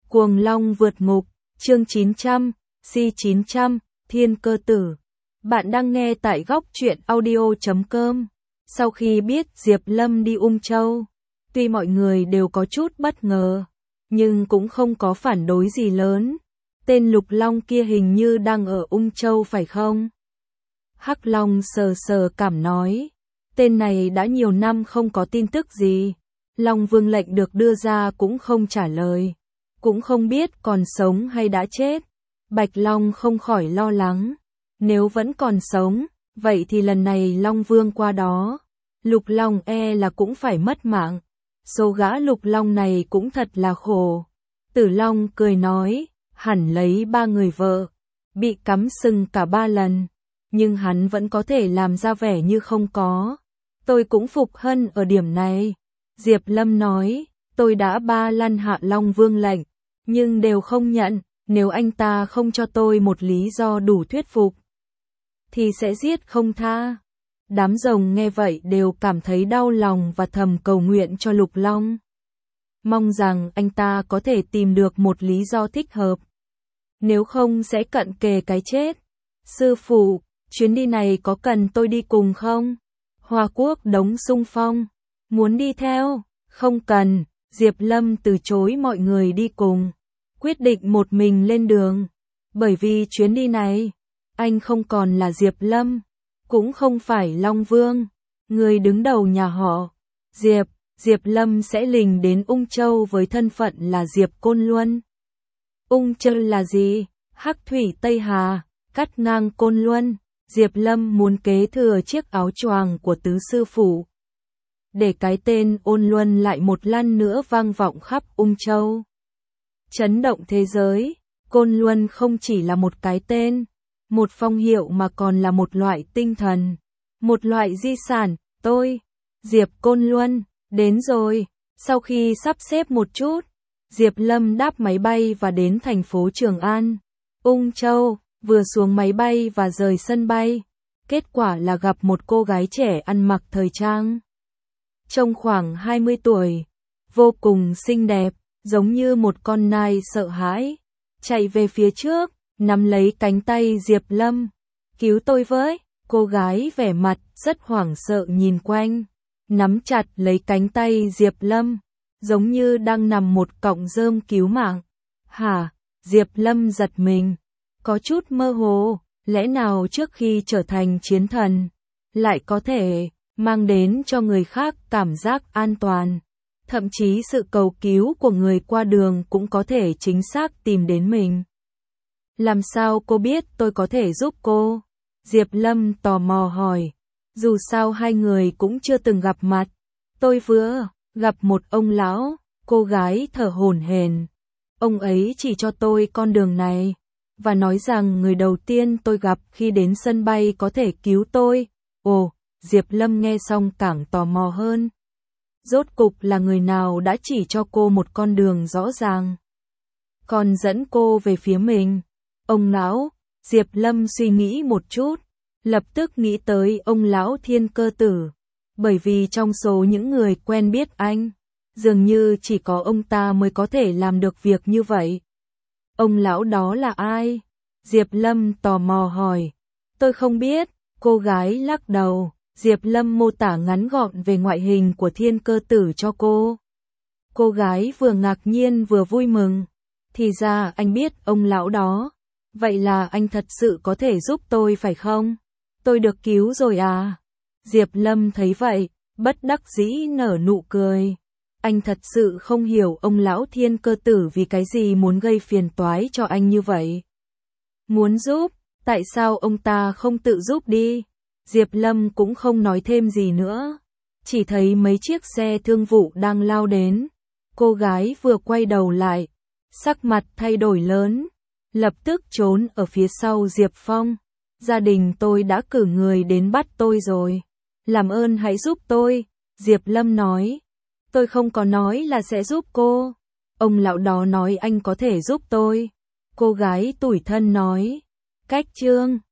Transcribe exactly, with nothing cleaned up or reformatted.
Cuồng Long vượt ngục, chương chín trăm, Si chín trăm, Thiên Cơ Tử. Bạn đang nghe tại góc truyện audio chấm com. Sau khi biết Diệp Lâm đi Ung Châu, tuy mọi người đều có chút bất ngờ, nhưng cũng không có phản đối gì lớn. Tên Lục Long kia hình như đang ở Ung Châu phải không? Hắc Long sờ sờ cảm nói, tên này đã nhiều năm không có tin tức gì. Long Vương lệnh được đưa ra cũng không trả lời, cũng không biết còn sống hay đã chết. Bạch Long không khỏi lo lắng, nếu vẫn còn sống, vậy thì lần này Long Vương qua đó, Lục Long e là cũng phải mất mạng. Số gã Lục Long này cũng thật là khổ. Tử Long cười nói, hẳn lấy ba người vợ, bị cắm sừng cả ba lần, nhưng hắn vẫn có thể làm ra vẻ như không có. Tôi cũng phục Hân ở điểm này. Diệp Lâm nói, tôi đã ba lần hạ Long Vương lệnh, nhưng đều không nhận. Nếu anh ta không cho tôi một lý do đủ thuyết phục, thì sẽ giết không tha. Đám rồng nghe vậy đều cảm thấy đau lòng và thầm cầu nguyện cho Lục Long, mong rằng anh ta có thể tìm được một lý do thích hợp, nếu không sẽ cận kề cái chết. Sư phụ, chuyến đi này có cần tôi đi cùng không? Hoa Quốc Đống xung phong, muốn đi theo? Không cần. Diệp Lâm từ chối mọi người đi cùng, quyết định một mình lên đường. Bởi vì chuyến đi này, anh không còn là Diệp Lâm, cũng không phải Long Vương, người đứng đầu nhà họ Diệp. Diệp Lâm sẽ lình đến Ung Châu với thân phận là Diệp Côn Luân. Ung Châu là gì? Hắc thủy Tây Hà, cắt ngang Côn Luân. Diệp Lâm muốn kế thừa chiếc áo choàng của tứ sư phụ, để cái tên Ôn Luân lại một lần nữa vang vọng khắp Ung Châu, chấn động thế giới. Côn Luân không chỉ là một cái tên, một phong hiệu mà còn là một loại tinh thần, một loại di sản. Tôi, Diệp Côn Luân, đến rồi. Sau khi sắp xếp một chút, Diệp Lâm đáp máy bay và đến thành phố Trường An, Ung Châu. Vừa xuống máy bay và rời sân bay, kết quả là gặp một cô gái trẻ ăn mặc thời trang, trông khoảng hai mươi tuổi, vô cùng xinh đẹp, giống như một con nai sợ hãi, chạy về phía trước, nắm lấy cánh tay Diệp Lâm. Cứu tôi với. Cô gái vẻ mặt rất hoảng sợ nhìn quanh, nắm chặt lấy cánh tay Diệp Lâm, giống như đang nằm một cọng rơm cứu mạng. Hả? Diệp Lâm giật mình, có chút mơ hồ, lẽ nào trước khi trở thành chiến thần, lại có thể mang đến cho người khác cảm giác an toàn, thậm chí sự cầu cứu của người qua đường cũng có thể chính xác tìm đến mình. Làm sao cô biết tôi có thể giúp cô? Diệp Lâm tò mò hỏi, dù sao hai người cũng chưa từng gặp mặt. Tôi vừa gặp một ông lão. Cô gái thở hổn hển. Ông ấy chỉ cho tôi con đường này, và nói rằng người đầu tiên tôi gặp khi đến sân bay có thể cứu tôi. Ồ, Diệp Lâm nghe xong càng tò mò hơn. Rốt cục là người nào đã chỉ cho cô một con đường rõ ràng, còn dẫn cô về phía mình? Ông lão. Diệp Lâm suy nghĩ một chút, lập tức nghĩ tới ông lão Thiên Cơ Tử, bởi vì trong số những người quen biết anh, dường như chỉ có ông ta mới có thể làm được việc như vậy. Ông lão đó là ai? Diệp Lâm tò mò hỏi. Tôi không biết. Cô gái lắc đầu. Diệp Lâm mô tả ngắn gọn về ngoại hình của Thiên Cơ Tử cho cô. Cô gái vừa ngạc nhiên vừa vui mừng. Thì ra anh biết ông lão đó. Vậy là anh thật sự có thể giúp tôi phải không? Tôi được cứu rồi à? Diệp Lâm thấy vậy, bất đắc dĩ nở nụ cười. Anh thật sự không hiểu ông lão Thiên Cơ Tử vì cái gì muốn gây phiền toái cho anh như vậy. Muốn giúp, tại sao ông ta không tự giúp đi? Diệp Lâm cũng không nói thêm gì nữa, chỉ thấy mấy chiếc xe thương vụ đang lao đến. Cô gái vừa quay đầu lại, sắc mặt thay đổi lớn, lập tức trốn ở phía sau Diệp Phong. Gia đình tôi đã cử người đến bắt tôi rồi, làm ơn hãy giúp tôi. Diệp Lâm nói. Tôi không có nói là sẽ giúp cô. Ông lão đó nói anh có thể giúp tôi. Cô gái tủi thân nói. Cách chương